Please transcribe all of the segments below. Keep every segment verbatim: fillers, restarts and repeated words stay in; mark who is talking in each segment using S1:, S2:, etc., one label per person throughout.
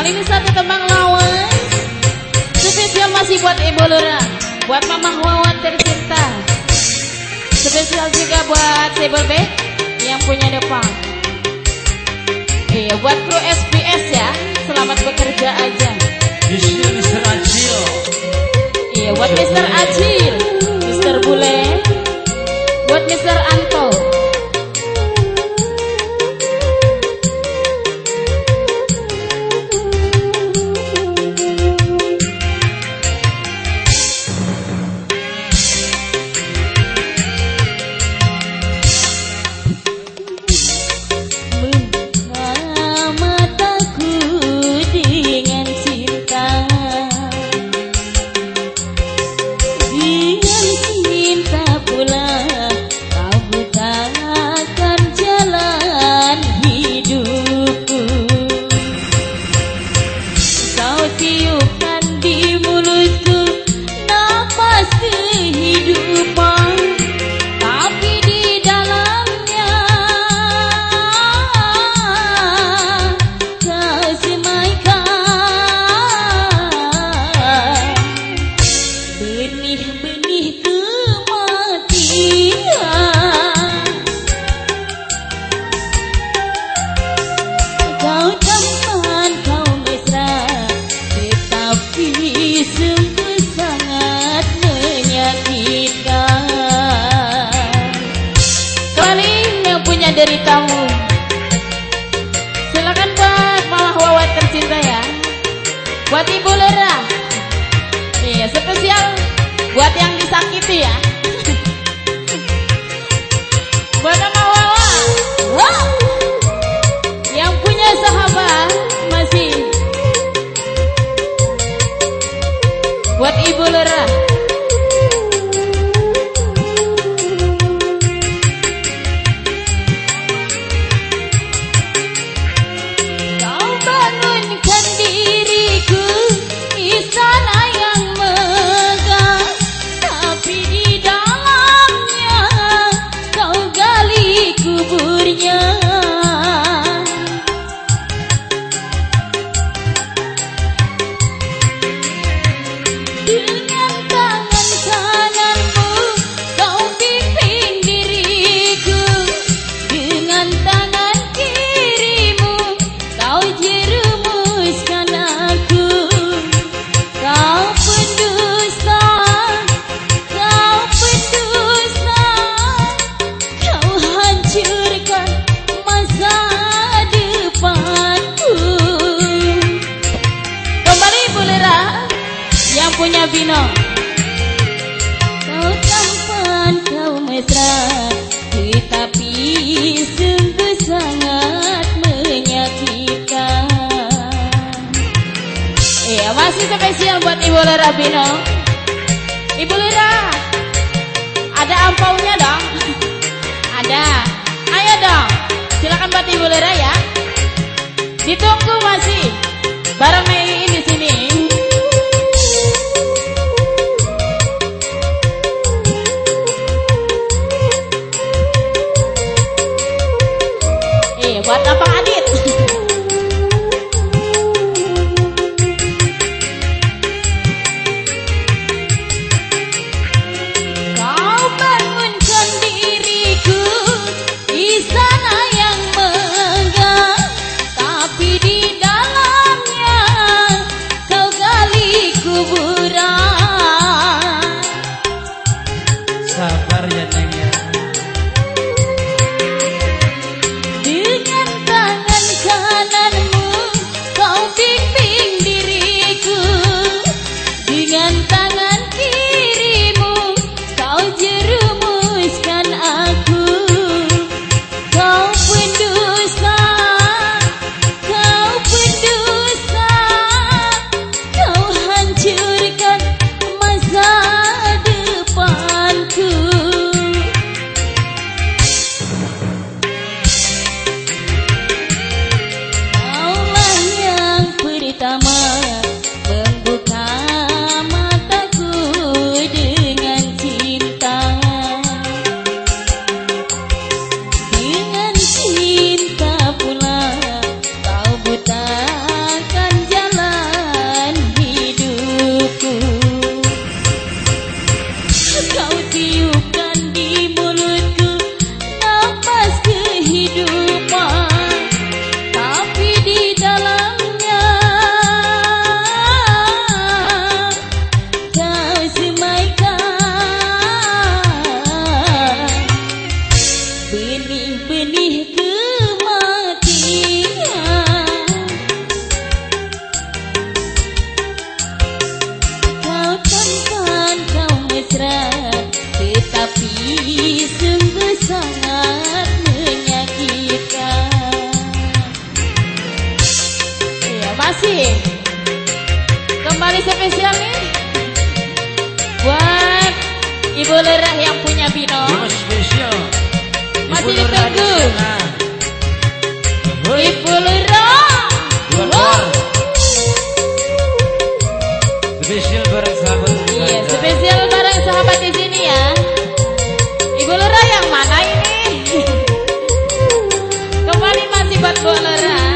S1: Kali ini satu tembang lawas spesial masih buat Ibu Lura, buat Mama Wawan tercinta. Spesial juga buat Cyberbek yang punya depan. Iya, buat kru S P S ya, selamat bekerja aja.
S2: Di sini Mister Acil.
S1: Iya, buat Mister Acil, Mister Bule, buat Mister Anto. Dari tamu, silakan buat Mama Wawan tercinta ya, buat Ibu Lera. Iya, spesial buat yang disakiti ya. Buat Mama Wawan, wow, yang punya sahabat masih. Buat Ibu Lera. Punya Vino, kau tampan, kau mesra, tetapi sungguh sangat menyakitkan. Iya, masih spesial buat Ibu Lera Vino. Ibu Lera, ada ampaunya dong? Ada, ayo dong, silakan buat Ibu Lera ya. Ditunggu masih bareng Mei di sini. Buat Abang Adit. Kau bangunkan diriku di sana yang megah, tapi di dalamnya kasih. Kembali spesial nih buat Ibu Lurah yang punya Bino.
S2: Terima spesial.
S1: Masih ditunggu. Ibu Lurah.
S2: Luar. Spesial bareng sahabat.
S1: Iya, spesial bareng sahabat di sini ya. Ibu Lurah yang mana ini? Kembali masih buat Bu Lurah.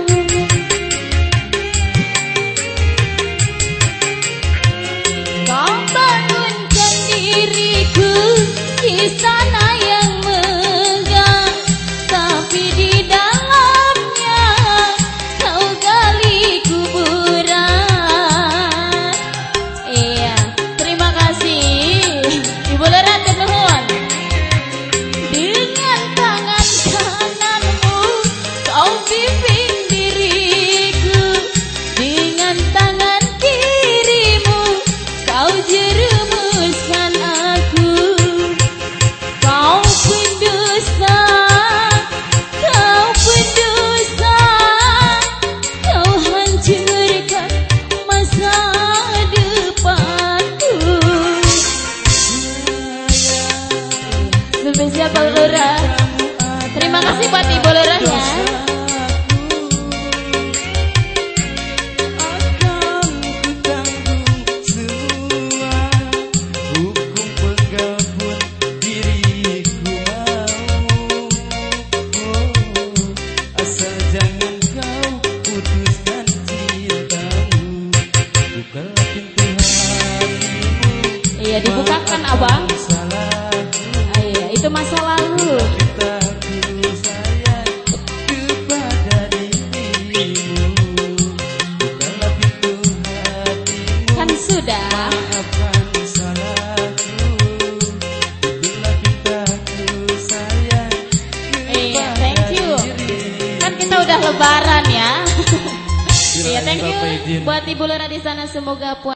S1: Kau bangunkan diriku di sana yang megah, tapi di dalamnya kau gali kuburan. Iya, terima kasih Ibu Lurah nuhun. Dengan tangan kananmu kau bimbing diriku, dengan tangan kirimu kau jerumuskan aku. Kau pendusta, kau pendusta, kau hancurkan masa depanku. Spesial Pak Lurah. Terima kasih buat Ibu Lurah ya. Iya, dibukakan abang. Ah, iya, itu masa lalu. Kan sudah. Iya, thank you. Kan kita udah lebaran ya. Iya, thank you buat Ibu Lurah di sana, semoga puas.